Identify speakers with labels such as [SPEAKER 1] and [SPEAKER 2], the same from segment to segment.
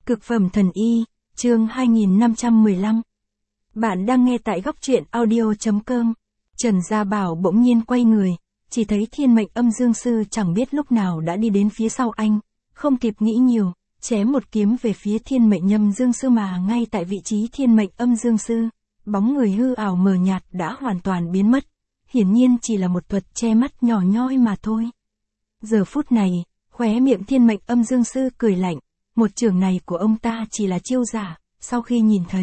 [SPEAKER 1] Cực phẩm thần y, chương 2515. Bạn đang nghe tại góc truyện audio.com. Trần Gia Bảo bỗng nhiên quay người, chỉ thấy Thiên Mệnh Âm Dương Sư chẳng biết lúc nào đã đi đến phía sau anh, không kịp nghĩ nhiều, chém một kiếm về phía Thiên Mệnh Âm Dương Sư mà ngay tại vị trí Thiên Mệnh Âm Dương Sư, bóng người hư ảo mờ nhạt đã hoàn toàn biến mất, hiển nhiên chỉ là một thuật che mắt nhỏ nhoi mà thôi. Giờ phút này, khóe miệng Thiên Mệnh Âm Dương Sư cười lạnh, một chưởng này của ông ta chỉ là chiêu giả, sau khi nhìn thấy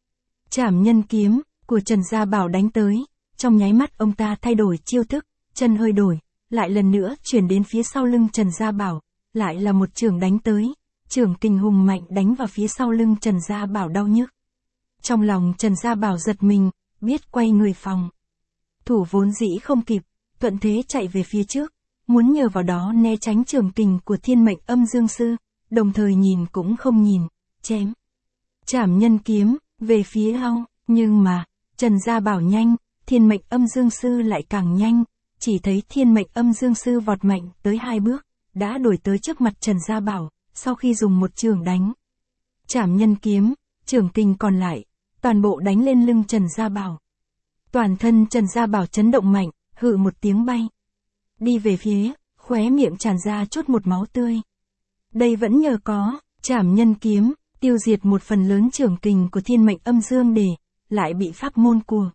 [SPEAKER 1] Trảm Nhân Kiếm của Trần Gia Bảo đánh tới, trong nháy mắt ông ta thay đổi chiêu thức, chân hơi đổi, lại lần nữa chuyển đến phía sau lưng Trần Gia Bảo, lại là một chưởng đánh tới, chưởng kình hùng mạnh đánh vào phía sau lưng Trần Gia Bảo đau nhức. Trong lòng Trần Gia Bảo giật mình, biết quay người phòng thủ vốn dĩ không kịp, thuận thế chạy về phía trước, muốn nhờ vào đó né tránh chưởng kình của Thiên Mệnh Âm Dương Sư, đồng thời nhìn cũng không nhìn, chém Trảm Nhân Kiếm về phía hông, nhưng mà Trần Gia Bảo nhanh, Thiên Mệnh Âm Dương Sư lại càng nhanh, chỉ thấy Thiên Mệnh Âm Dương Sư vọt mạnh tới 2 bước, đã đuổi tới trước mặt Trần Gia Bảo, sau khi dùng một chưởng đánh Trảm Nhân Kiếm, chưởng kình còn lại toàn bộ đánh lên lưng Trần Gia Bảo. Toàn thân Trần Gia Bảo chấn động mạnh, hự một tiếng bay đi về phía, khóe miệng tràn ra chút một máu tươi. Đây vẫn nhờ có Trảm Nhân Kiếm tiêu diệt một phần lớn chưởng kình của Thiên Mệnh Âm Dương để lại bị pháp môn của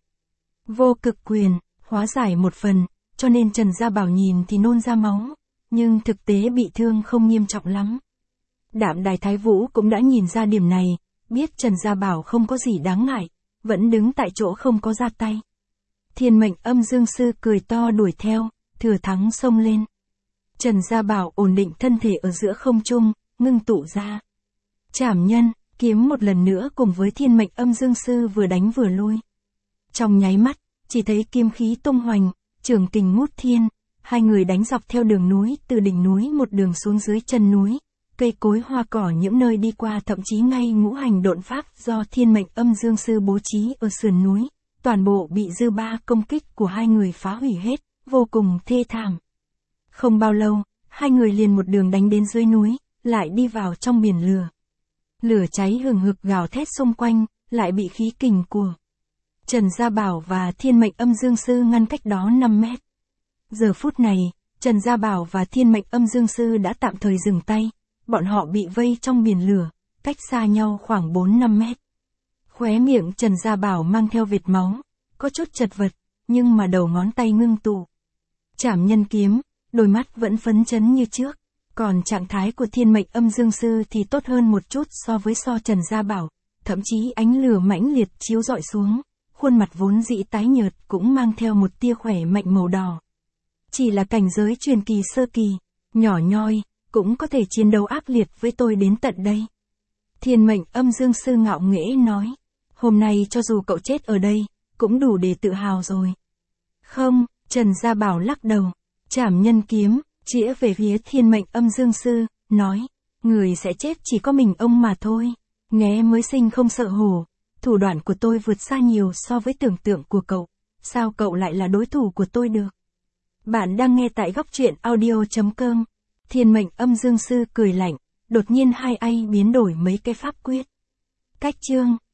[SPEAKER 1] Vô Cực Quyền hóa giải một phần, cho nên Trần Gia Bảo nhìn thì nôn ra máu, nhưng thực tế bị thương không nghiêm trọng lắm. Đạm Đài Thái Vũ cũng đã nhìn ra điểm này, biết Trần Gia Bảo không có gì đáng ngại, vẫn đứng tại chỗ không có ra tay. Thiên Mệnh Âm Dương Sư cười to đuổi theo, thừa thắng xông lên. Trần Gia Bảo ổn định thân thể ở giữa không trung, ngưng tụ ra Trảm Nhân Kiếm một lần nữa cùng với Thiên Mệnh Âm Dương Sư vừa đánh vừa lui. Trong nháy mắt, chỉ thấy kiếm khí tung hoành, chưởng kình ngút thiên, hai người đánh dọc theo đường núi, từ đỉnh núi một đường xuống dưới chân núi, cây cối hoa cỏ những nơi đi qua, thậm chí ngay ngũ hành độn pháp do Thiên Mệnh Âm Dương Sư bố trí ở sườn núi, toàn bộ bị dư ba công kích của hai người phá hủy hết, vô cùng thê thảm. Không bao lâu, hai người liền một đường đánh đến dưới núi, lại đi vào trong biển lửa. Lửa cháy hừng hực gào thét xung quanh, lại bị khí kình của Trần Gia Bảo và Thiên Mệnh Âm Dương Sư ngăn cách đó 5 mét. Giờ phút này, Trần Gia Bảo và Thiên Mệnh Âm Dương Sư đã tạm thời dừng tay, bọn họ bị vây trong biển lửa, cách xa nhau khoảng 4-5 mét. Khóe miệng Trần Gia Bảo mang theo vệt máu, có chút chật vật, nhưng mà đầu ngón tay ngưng tụ Trảm Nhân Kiếm, đôi mắt vẫn phấn chấn như trước, còn trạng thái của Thiên Mệnh Âm Dương Sư thì tốt hơn một chút so với Trần Gia Bảo, thậm chí ánh lửa mãnh liệt chiếu rọi xuống, khuôn mặt vốn dĩ tái nhợt cũng mang theo một tia khỏe mạnh màu đỏ. Chỉ là cảnh giới truyền kỳ sơ kỳ, nhỏ nhoi, cũng có thể chiến đấu ác liệt với tôi đến tận đây. Thiên Mệnh Âm Dương Sư ngạo nghễ nói, hôm nay cho dù cậu chết ở đây, cũng đủ để tự hào rồi. Không, Trần Gia Bảo lắc đầu, Trảm Nhân Kiếm chĩa về phía Thiên Mệnh Âm Dương Sư, nói, người sẽ chết chỉ có mình ông mà thôi, nghé mới sinh không sợ hổ, thủ đoạn của tôi vượt xa nhiều so với tưởng tượng của cậu, sao cậu lại là đối thủ của tôi được? Bạn đang nghe tại góc truyện audio.com. Thiên Mệnh Âm Dương Sư cười lạnh, đột nhiên hai ai biến đổi mấy cái pháp quyết. Cách chương